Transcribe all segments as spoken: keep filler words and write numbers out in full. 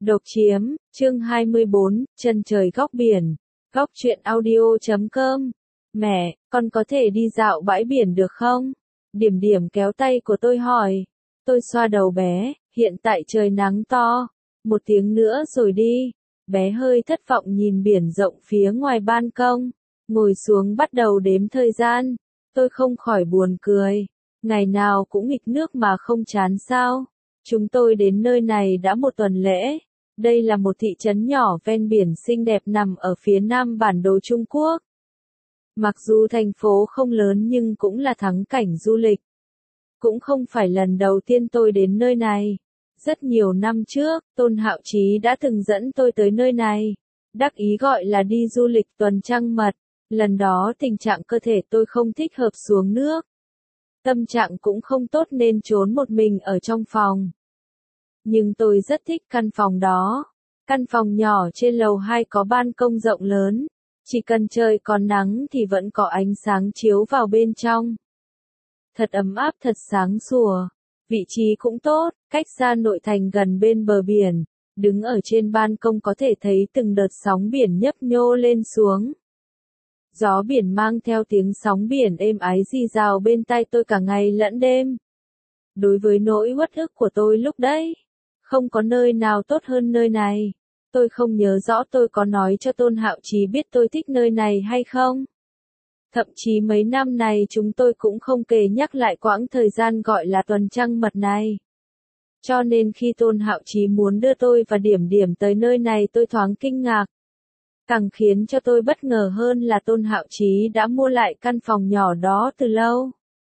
Độc chiếm, chương hai mươi bốn, chân trời góc biển, góc truyện audio chấm com. Mẹ, con có thể đi dạo bãi biển được không? Điểm điểm kéo tay của tôi hỏi. Tôi xoa đầu bé, hiện tại trời nắng to. Một tiếng nữa rồi đi. Bé hơi thất vọng nhìn biển rộng phía ngoài ban công. Ngồi xuống bắt đầu đếm thời gian. Tôi không khỏi buồn cười. Ngày nào cũng nghịch nước mà không chán sao? Chúng tôi đến nơi này đã một tuần lễ. Đây là một thị trấn nhỏ ven biển xinh đẹp nằm ở phía nam bản đồ Trung Quốc. Mặc dù thành phố không lớn nhưng cũng là thắng cảnh du lịch. Cũng không phải lần đầu tiên tôi đến nơi này. Rất nhiều năm trước, Tôn Hạo Chí đã từng dẫn tôi tới nơi này. Đắc ý gọi là đi du lịch tuần trăng mật. Lần đó tình trạng cơ thể tôi không thích hợp xuống nước. Tâm trạng cũng không tốt nên trốn một mình ở trong phòng. Nhưng tôi rất thích căn phòng đó. Căn phòng nhỏ trên lầu hai có ban công rộng lớn. Chỉ cần trời còn nắng thì vẫn có ánh sáng chiếu vào bên trong. Thật ấm áp, thật sáng sủa. Vị trí cũng tốt, cách xa nội thành gần bên bờ biển. Đứng ở trên ban công có thể thấy từng đợt sóng biển nhấp nhô lên xuống. Gió biển mang theo tiếng sóng biển êm ái rì rào bên tai tôi cả ngày lẫn đêm. Đối với nỗi uất ức của tôi lúc đấy, không có nơi nào tốt hơn nơi này. Tôi không nhớ rõ tôi có nói cho Tôn Hạo Chí biết tôi thích nơi này hay không. Thậm chí mấy năm này chúng tôi cũng không kể nhắc lại quãng thời gian gọi là tuần trăng mật này. Cho nên khi Tôn Hạo Chí muốn đưa tôi và Điểm Điểm tới nơi này tôi thoáng kinh ngạc. Càng khiến cho tôi bất ngờ hơn là Tôn Hạo Chí đã mua lại căn phòng nhỏ đó từ lâu.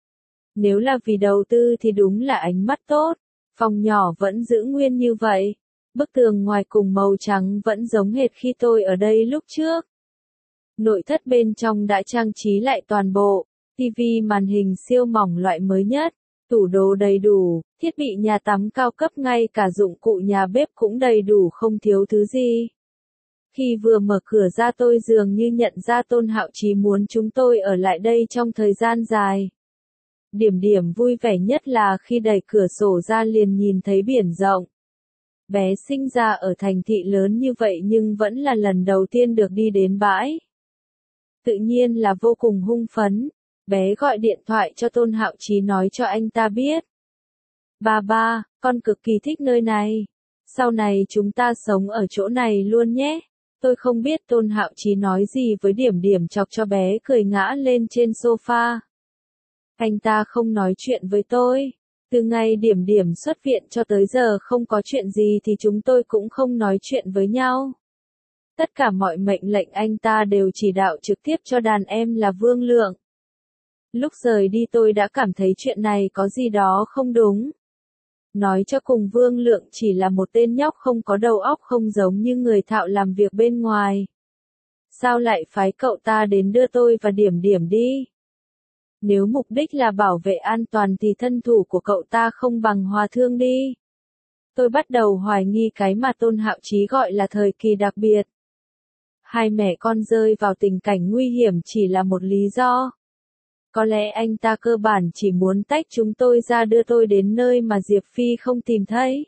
Nếu là vì đầu tư thì đúng là ánh mắt tốt. Phòng nhỏ vẫn giữ nguyên như vậy. Bức tường ngoài cùng màu trắng vẫn giống hệt khi tôi ở đây lúc trước. Nội thất bên trong đã trang trí lại toàn bộ. Tivi màn hình siêu mỏng loại mới nhất. Tủ đồ đầy đủ. Thiết bị nhà tắm cao cấp, ngay cả dụng cụ nhà bếp cũng đầy đủ, không thiếu thứ gì. Khi vừa mở cửa ra tôi dường như nhận ra Tôn Hạo Chí muốn chúng tôi ở lại đây trong thời gian dài. Điểm Điểm vui vẻ nhất là khi đẩy cửa sổ ra liền nhìn thấy biển rộng. Bé sinh ra ở thành thị lớn như vậy nhưng vẫn là lần đầu tiên được đi đến bãi. Tự nhiên là vô cùng hưng phấn. Bé gọi điện thoại cho Tôn Hạo Chí nói cho anh ta biết. Ba ba, con cực kỳ thích nơi này. Sau này chúng ta sống ở chỗ này luôn nhé. Tôi không biết Tôn Hạo Chí nói gì với Điểm Điểm chọc cho bé cười ngã lên trên sofa. Anh ta không nói chuyện với tôi. Từ ngày Điểm Điểm xuất viện cho tới giờ không có chuyện gì thì chúng tôi cũng không nói chuyện với nhau. Tất cả mọi mệnh lệnh anh ta đều chỉ đạo trực tiếp cho đàn em là Vương Lượng. Lúc rời đi tôi đã cảm thấy chuyện này có gì đó không đúng. Nói cho cùng Vương Lượng chỉ là một tên nhóc không có đầu óc, không giống như người thạo làm việc bên ngoài. Sao lại phái cậu ta đến đưa tôi và Điểm Điểm đi? Nếu mục đích là bảo vệ an toàn thì thân thủ của cậu ta không bằng Hòa Thương đi. Tôi bắt đầu hoài nghi cái mà Tôn Hạo Chí gọi là thời kỳ đặc biệt. Hai mẹ con rơi vào tình cảnh nguy hiểm chỉ là một lý do. Có lẽ anh ta cơ bản chỉ muốn tách chúng tôi ra, đưa tôi đến nơi mà Diệp Phi không tìm thấy.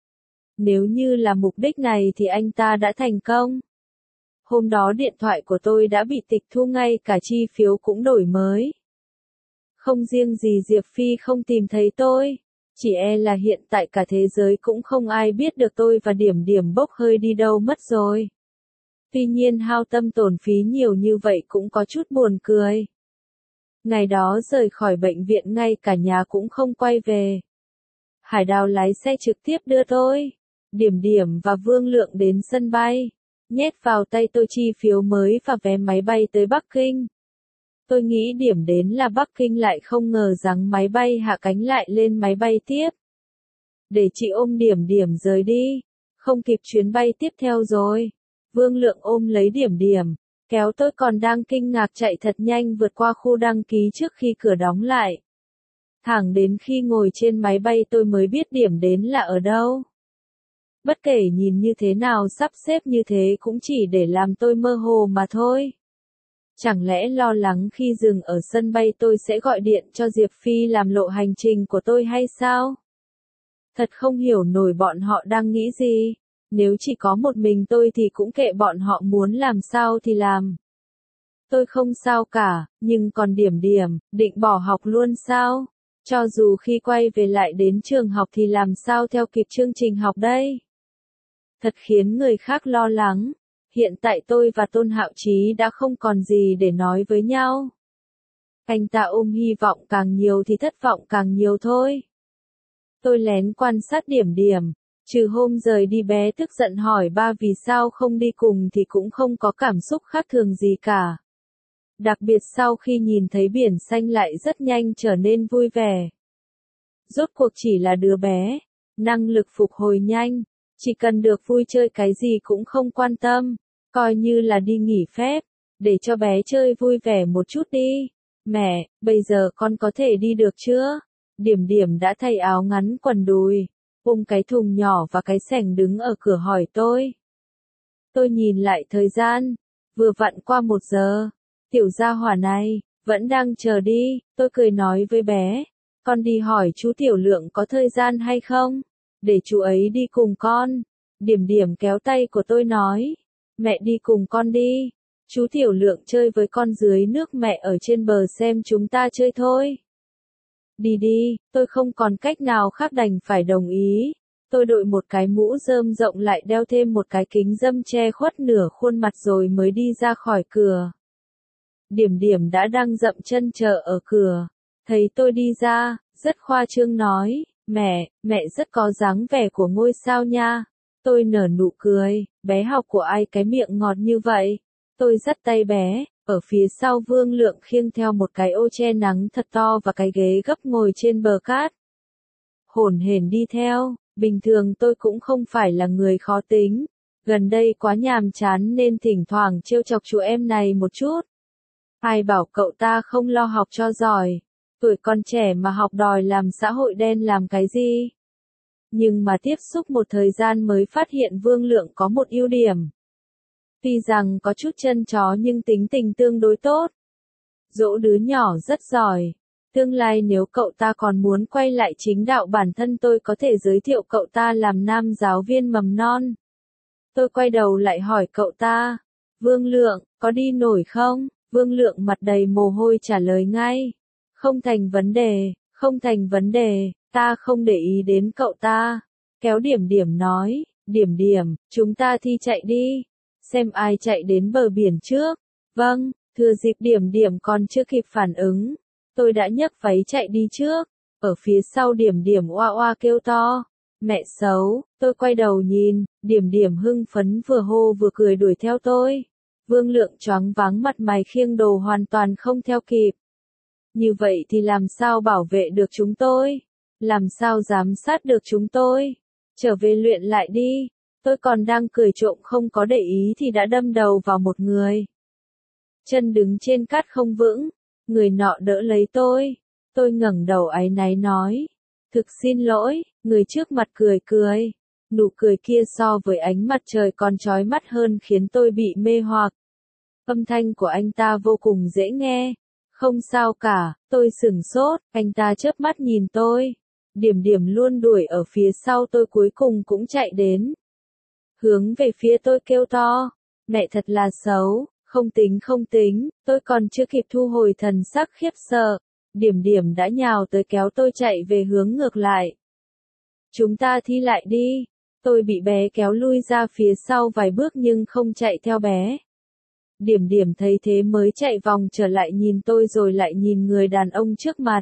Nếu như là mục đích này thì anh ta đã thành công. Hôm đó điện thoại của tôi đã bị tịch thu, ngay cả chi phiếu cũng đổi mới. Không riêng gì Diệp Phi không tìm thấy tôi, chỉ e là hiện tại cả thế giới cũng không ai biết được tôi và Điểm Điểm bốc hơi đi đâu mất rồi. Tuy nhiên hao tâm tổn phí nhiều như vậy cũng có chút buồn cười. Ngày đó rời khỏi bệnh viện ngay cả nhà cũng không quay về. Hải Đào lái xe trực tiếp đưa tôi, Điểm Điểm và Vương Lượng đến sân bay, nhét vào tay tôi chi phiếu mới và vé máy bay tới Bắc Kinh. Tôi nghĩ điểm đến là Bắc Kinh, lại không ngờ rằng máy bay hạ cánh lại lên máy bay tiếp. Để chị ôm Điểm Điểm rời đi, không kịp chuyến bay tiếp theo rồi. Vương Lượng ôm lấy Điểm Điểm, kéo tôi còn đang kinh ngạc chạy thật nhanh vượt qua khu đăng ký trước khi cửa đóng lại. Thẳng đến khi ngồi trên máy bay tôi mới biết điểm đến là ở đâu. Bất kể nhìn như thế nào, sắp xếp như thế cũng chỉ để làm tôi mơ hồ mà thôi. Chẳng lẽ lo lắng khi dừng ở sân bay tôi sẽ gọi điện cho Diệp Phi làm lộ hành trình của tôi hay sao? Thật không hiểu nổi bọn họ đang nghĩ gì. Nếu chỉ có một mình tôi thì cũng kệ bọn họ muốn làm sao thì làm. Tôi không sao cả, nhưng còn điểm điểm, định bỏ học luôn sao? Cho dù khi quay về lại đến trường học thì làm sao theo kịp chương trình học đây? Thật khiến người khác lo lắng. Hiện tại tôi và Tôn Hạo Chí đã không còn gì để nói với nhau. Anh ta ôm hy vọng càng nhiều thì thất vọng càng nhiều thôi. Tôi lén quan sát điểm điểm. Trừ hôm rời đi bé tức giận hỏi ba vì sao không đi cùng thì cũng không có cảm xúc khác thường gì cả. Đặc biệt sau khi nhìn thấy biển xanh lại rất nhanh trở nên vui vẻ. Rốt cuộc chỉ là đứa bé, năng lực phục hồi nhanh, chỉ cần được vui chơi cái gì cũng không quan tâm, coi như là đi nghỉ phép, để cho bé chơi vui vẻ một chút đi. Mẹ, bây giờ con có thể đi được chưa? Điểm điểm đã thay áo ngắn quần đùi, ôm cái thùng nhỏ và cái xẻng đứng ở cửa hỏi tôi. Tôi nhìn lại thời gian, vừa vặn qua một giờ. Tiểu gia hỏa này, vẫn đang chờ đi, tôi cười nói với bé. Con đi hỏi chú Tiểu Lượng có thời gian hay không? Để chú ấy đi cùng con. Điểm điểm kéo tay của tôi nói. Mẹ đi cùng con đi. Chú Tiểu Lượng chơi với con dưới nước, mẹ ở trên bờ xem chúng ta chơi thôi. Đi đi, tôi không còn cách nào khác đành phải đồng ý. Tôi đội một cái mũ rơm rộng lại đeo thêm một cái kính râm che khuất nửa khuôn mặt rồi mới đi ra khỏi cửa. Điểm điểm đã đang dậm chân chờ ở cửa. Thấy tôi đi ra, rất khoa trương nói, mẹ, mẹ rất có dáng vẻ của ngôi sao nha. Tôi nở nụ cười, bé học của ai cái miệng ngọt như vậy. Tôi dắt tay bé, ở phía sau Vương Lượng khiêng theo một cái ô che nắng thật to và cái ghế gấp ngồi trên bờ cát. Hổn hển đi theo, bình thường tôi cũng không phải là người khó tính. Gần đây quá nhàm chán nên thỉnh thoảng trêu chọc chú em này một chút. Ai bảo cậu ta không lo học cho giỏi, tuổi còn trẻ mà học đòi làm xã hội đen làm cái gì. Nhưng mà tiếp xúc một thời gian mới phát hiện Vương Lượng có một ưu điểm. Tuy rằng có chút chân chó nhưng tính tình tương đối tốt. Dỗ đứa nhỏ rất giỏi. Tương lai nếu cậu ta còn muốn quay lại chính đạo bản thân tôi có thể giới thiệu cậu ta làm nam giáo viên mầm non. Tôi quay đầu lại hỏi cậu ta, Vương Lượng, có đi nổi không? Vương Lượng mặt đầy mồ hôi trả lời ngay. Không thành vấn đề, không thành vấn đề, ta không để ý đến cậu ta. Kéo điểm điểm nói, điểm điểm, chúng ta thi chạy đi. Xem ai chạy đến bờ biển trước. Vâng, thừa dịp điểm điểm còn chưa kịp phản ứng. Tôi đã nhấc váy chạy đi trước. Ở phía sau điểm điểm oa oa kêu to. Mẹ xấu, tôi quay đầu nhìn, điểm điểm hưng phấn vừa hô vừa cười đuổi theo tôi. Vương Lượng choáng váng mặt mày khiêng đồ hoàn toàn không theo kịp. Như vậy thì làm sao bảo vệ được chúng tôi? Làm sao giám sát được chúng tôi? Trở về luyện lại đi. Tôi còn đang cười trộm không có để ý thì đã đâm đầu vào một người. Chân đứng trên cát không vững, người nọ đỡ lấy tôi. Tôi ngẩng đầu áy náy nói. Thực xin lỗi, người trước mặt cười cười. Nụ cười kia so với ánh mặt trời còn chói mắt hơn khiến tôi bị mê hoặc. Âm thanh của anh ta vô cùng dễ nghe. Không sao cả, tôi sửng sốt, anh ta chớp mắt nhìn tôi. Điểm điểm luôn đuổi ở phía sau tôi cuối cùng cũng chạy đến. Hướng về phía tôi kêu to. Mẹ thật là xấu, không tính không tính, tôi còn chưa kịp thu hồi thần sắc khiếp sợ. Điểm điểm đã nhào tới kéo tôi chạy về hướng ngược lại. Chúng ta thi lại đi. Tôi bị bé kéo lui ra phía sau vài bước nhưng không chạy theo bé. Điểm điểm thấy thế mới chạy vòng trở lại nhìn tôi rồi lại nhìn người đàn ông trước mặt.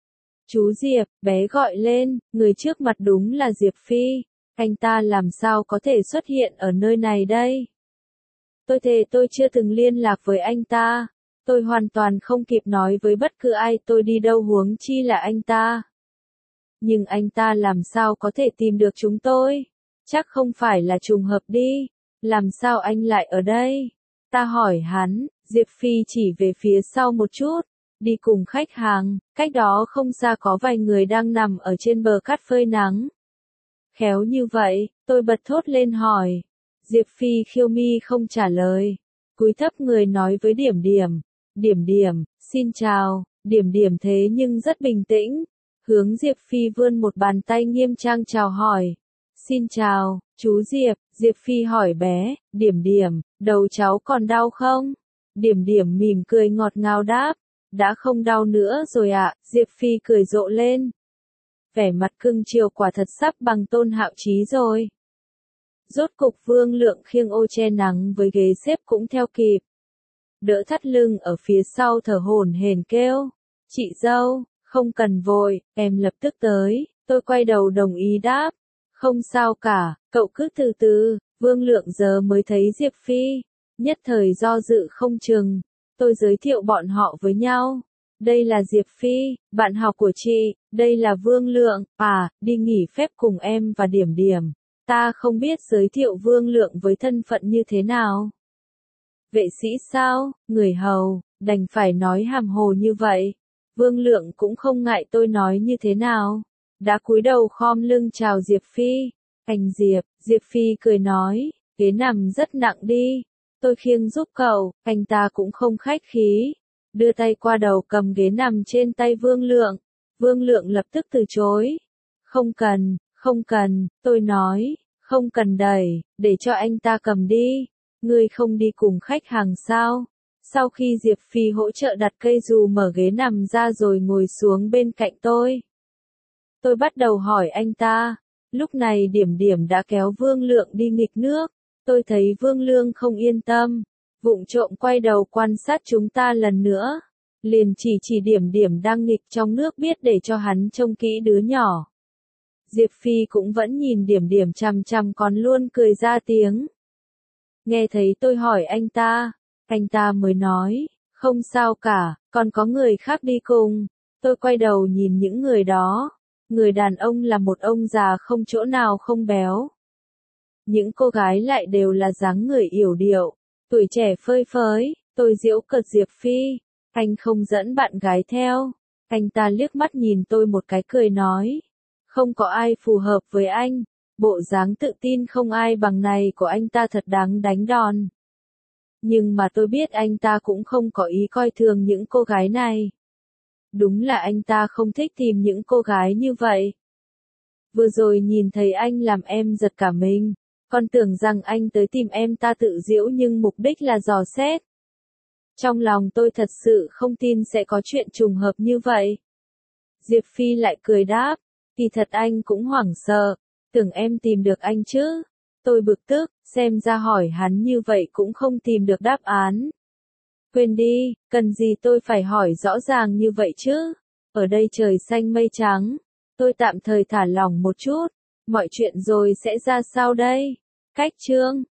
Chú Diệp, bé gọi lên, người trước mặt đúng là Diệp Phi. Anh ta làm sao có thể xuất hiện ở nơi này đây? Tôi thề tôi chưa từng liên lạc với anh ta. Tôi hoàn toàn không kịp nói với bất cứ ai tôi đi đâu huống chi là anh ta. Nhưng anh ta làm sao có thể tìm được chúng tôi? Chắc không phải là trùng hợp đi. Làm sao anh lại ở đây? Ta hỏi hắn, Diệp Phi chỉ về phía sau một chút. Đi cùng khách hàng, cách đó không xa có vài người đang nằm ở trên bờ cát phơi nắng. Khéo như vậy, tôi bật thốt lên hỏi. Diệp Phi khiêu mi không trả lời. Cúi thấp người nói với điểm điểm. Điểm điểm, xin chào, điểm điểm thế nhưng rất bình tĩnh. Hướng Diệp Phi vươn một bàn tay nghiêm trang chào hỏi. Xin chào, Chú Diệp, Diệp Phi hỏi bé, Điểm Điểm, đầu cháu còn đau không? Điểm Điểm mỉm cười ngọt ngào đáp, đã không đau nữa rồi ạ, Diệp Phi cười rộ lên. Vẻ mặt cưng chiều quả thật sắp bằng Tôn Hạo Chí rồi. Rốt cục Vương Lượng khiêng ô che nắng với ghế xếp cũng theo kịp. Đỡ thắt lưng ở phía sau thở hổn hển kêu, chị dâu, không cần vội, em lập tức tới, tôi quay đầu đồng ý đáp. Không sao cả, cậu cứ từ từ, Vương Lượng giờ mới thấy Diệp Phi, nhất thời do dự không chừng, tôi giới thiệu bọn họ với nhau. Đây là Diệp Phi, bạn học của chị, đây là Vương Lượng, à, đi nghỉ phép cùng em và Điểm Điểm. Ta không biết giới thiệu Vương Lượng với thân phận như thế nào. Vệ sĩ sao, người hầu, đành phải nói hàm hồ như vậy. Vương Lượng cũng không ngại tôi nói như thế nào. Đã cúi đầu khom lưng chào Diệp Phi. Anh Diệp, Diệp Phi cười nói, ghế nằm rất nặng đi. Tôi khiêng giúp cậu, anh ta cũng không khách khí. Đưa tay qua đầu cầm ghế nằm trên tay Vương Lượng. Vương Lượng lập tức từ chối. Không cần, không cần, tôi nói, không cần đẩy, để cho anh ta cầm đi. Ngươi không đi cùng khách hàng sao? Sau khi Diệp Phi hỗ trợ đặt cây dù mở ghế nằm ra rồi ngồi xuống bên cạnh tôi. Tôi bắt đầu hỏi anh ta. Lúc này Điểm Điểm đã kéo Vương Lượng đi nghịch nước. Tôi thấy Vương Lượng không yên tâm. Vụng trộm quay đầu quan sát chúng ta lần nữa. Liền chỉ chỉ Điểm Điểm đang nghịch trong nước biết để cho hắn trông kỹ đứa nhỏ. Diệp Phi cũng vẫn nhìn Điểm Điểm chằm chằm còn luôn cười ra tiếng. Nghe thấy tôi hỏi anh ta, anh ta mới nói, không sao cả, còn có người khác đi cùng. Tôi quay đầu nhìn những người đó. Người đàn ông là một ông già không chỗ nào không béo. Những cô gái lại đều là dáng người yểu điệu, tuổi trẻ phơi phới. Tôi giễu cợt Diệp Phi, anh không dẫn bạn gái theo. Anh ta liếc mắt nhìn tôi một cái cười nói, không có ai phù hợp với anh. Bộ dáng tự tin không ai bằng này của anh ta thật đáng đánh đòn. Nhưng mà tôi biết anh ta cũng không có ý coi thường những cô gái này. Đúng là anh ta không thích tìm những cô gái như vậy. Vừa rồi nhìn thấy anh làm em giật cả mình. Còn tưởng rằng anh tới tìm em ta tự giễu nhưng mục đích là dò xét. Trong lòng tôi thật sự không tin sẽ có chuyện trùng hợp như vậy. Diệp Phi lại cười đáp, kỳ thật anh cũng hoảng sợ. Tưởng em tìm được anh chứ. Tôi bực tức, xem ra hỏi hắn như vậy cũng không tìm được đáp án. Quên đi, cần gì tôi phải hỏi rõ ràng như vậy chứ. Ở đây trời xanh mây trắng. Tôi tạm thời thả lỏng một chút. Mọi chuyện rồi sẽ ra sao đây? Cách chương